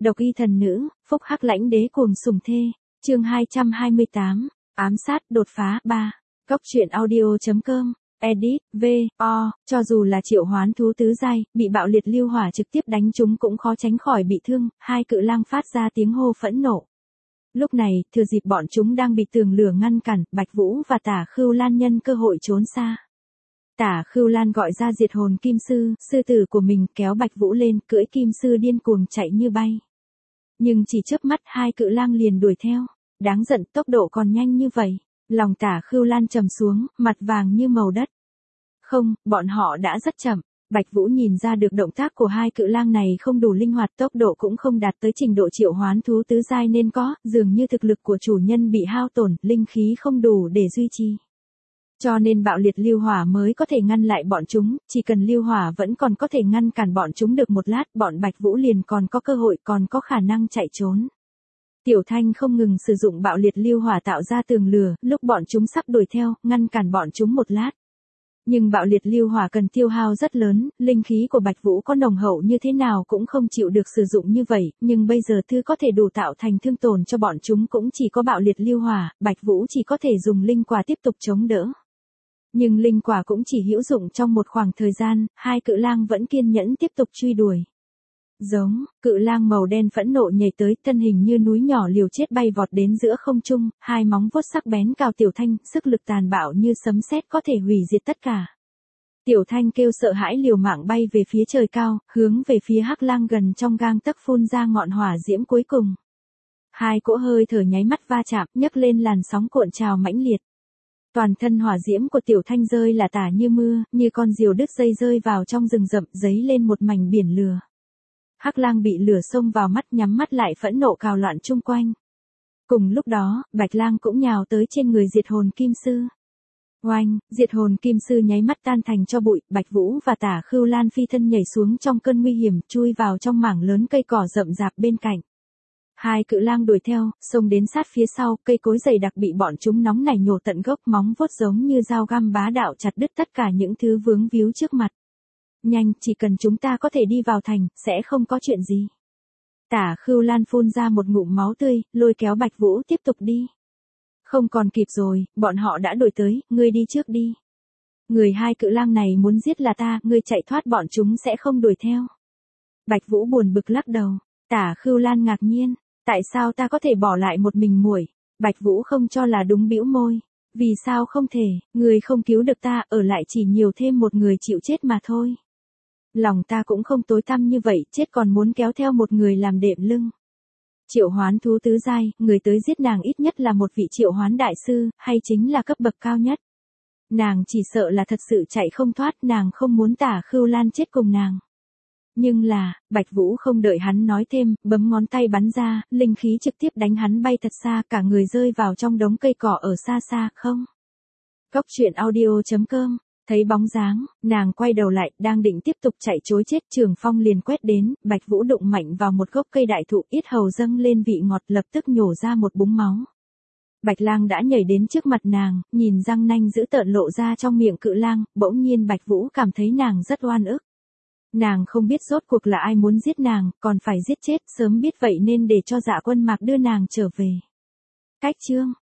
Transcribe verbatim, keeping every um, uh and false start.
Độc y thần nữ, phúc hắc lãnh đế cuồng sủng thê. Chương hai trăm hai mươi tám, ám sát đột phá ba. Cốc truyện audio chấm com. Edit, V, O, cho dù là triệu hoán thú tứ giai, bị bạo liệt lưu hỏa trực tiếp đánh chúng cũng khó tránh khỏi bị thương, hai cự lang phát ra tiếng hô phẫn nộ. Lúc này, thừa dịp bọn chúng đang bị tường lửa ngăn cản, Bạch Vũ và Tả Khưu Lan nhân cơ hội trốn xa. Tả Khưu Lan gọi ra diệt hồn kim sư, sư tử của mình kéo Bạch Vũ lên, cưỡi kim sư điên cuồng chạy như bay. Nhưng chỉ chớp mắt hai cự lang liền đuổi theo, đáng giận tốc độ còn nhanh như vậy. Lòng Tả Khưu Lan trầm xuống, mặt vàng như màu đất. Không, bọn họ đã rất chậm. Bạch Vũ nhìn ra được động tác của hai cự lang này không đủ linh hoạt, tốc độ cũng không đạt tới trình độ triệu hoán thú tứ giai nên có, dường như thực lực của chủ nhân bị hao tổn, linh khí không đủ để duy trì. Cho nên bạo liệt lưu hỏa mới có thể ngăn lại bọn chúng, chỉ cần lưu hỏa vẫn còn có thể ngăn cản bọn chúng được một lát, bọn Bạch Vũ liền còn có cơ hội, còn có khả năng chạy trốn. Tiểu Thanh không ngừng sử dụng bạo liệt lưu hỏa tạo ra tường lửa, lúc bọn chúng sắp đuổi theo, ngăn cản bọn chúng một lát. Nhưng bạo liệt lưu hỏa cần tiêu hao rất lớn, linh khí của Bạch Vũ có nồng hậu như thế nào cũng không chịu được sử dụng như vậy, nhưng bây giờ thứ có thể đủ tạo thành thương tổn cho bọn chúng cũng chỉ có bạo liệt lưu hỏa, Bạch Vũ chỉ có thể dùng linh quả tiếp tục chống đỡ. Nhưng linh quả cũng chỉ hữu dụng trong một khoảng thời gian, hai cự lang vẫn kiên nhẫn tiếp tục truy đuổi. Giống, cự lang màu đen phẫn nộ nhảy tới, thân hình như núi nhỏ liều chết bay vọt đến giữa không trung, hai móng vuốt sắc bén cào Tiểu Thanh, sức lực tàn bạo như sấm sét có thể hủy diệt tất cả. Tiểu Thanh kêu sợ hãi liều mạng bay về phía trời cao, hướng về phía hắc lang gần trong gang tấc phun ra ngọn hỏa diễm cuối cùng. Hai cỗ hơi thở nháy mắt va chạm, nhấc lên làn sóng cuộn trào mãnh liệt. Toàn thân hỏa diễm của Tiểu Thanh rơi là tả như mưa, như con diều đứt dây rơi vào trong rừng rậm, giấy lên một mảnh biển lửa. Hắc lang bị lửa xông vào mắt, nhắm mắt lại phẫn nộ cào loạn chung quanh. Cùng lúc đó, Bạch lang cũng nhào tới trên người diệt hồn kim sư. Oanh, diệt hồn kim sư nháy mắt tan thành cho bụi, Bạch Vũ và Tả Khưu Lan phi thân nhảy xuống trong cơn nguy hiểm, chui vào trong mảng lớn cây cỏ rậm rạp bên cạnh. Hai cự lang đuổi theo, xông đến sát phía sau, cây cối dày đặc bị bọn chúng nóng nảy nhổ tận gốc, móng vuốt giống như dao găm bá đạo chặt đứt tất cả những thứ vướng víu trước mặt. Nhanh, chỉ cần chúng ta có thể đi vào thành, sẽ không có chuyện gì. Tả Khưu Lan phun ra một ngụm máu tươi, lôi kéo Bạch Vũ tiếp tục đi. Không còn kịp rồi, bọn họ đã đuổi tới, ngươi đi trước đi. Người hai cự lang này muốn giết là ta, ngươi chạy thoát bọn chúng sẽ không đuổi theo. Bạch Vũ buồn bực lắc đầu. Tả Khưu Lan ngạc nhiên, tại sao ta có thể bỏ lại một mình muội? Bạch Vũ không cho là đúng, bĩu môi. Vì sao không thể, người không cứu được ta, ở lại chỉ nhiều thêm một người chịu chết mà thôi. Lòng ta cũng không tối tăm như vậy, chết còn muốn kéo theo một người làm đệm lưng. Triệu hoán thú tứ giai, người tới giết nàng ít nhất là một vị triệu hoán đại sư, hay chính là cấp bậc cao nhất. Nàng chỉ sợ là thật sự chạy không thoát, nàng không muốn Tả Khưu Lan chết cùng nàng. Nhưng là, Bạch Vũ không đợi hắn nói thêm, bấm ngón tay bắn ra, linh khí trực tiếp đánh hắn bay thật xa, cả người rơi vào trong đống cây cỏ ở xa xa, không. Cốc truyện audio chấm com. Thấy bóng dáng, nàng quay đầu lại, đang định tiếp tục chạy trối chết, Trường Phong liền quét đến, Bạch Vũ đụng mạnh vào một gốc cây đại thụ, yết hầu dâng lên vị ngọt, lập tức nhổ ra một búng máu. Bạch lang đã nhảy đến trước mặt nàng, nhìn răng nanh dữ tợn lộ ra trong miệng cự lang, bỗng nhiên Bạch Vũ cảm thấy nàng rất oan ức. Nàng không biết rốt cuộc là ai muốn giết nàng, còn phải giết chết, sớm biết vậy nên để cho Dạ Quân Mạc đưa nàng trở về. Cách chương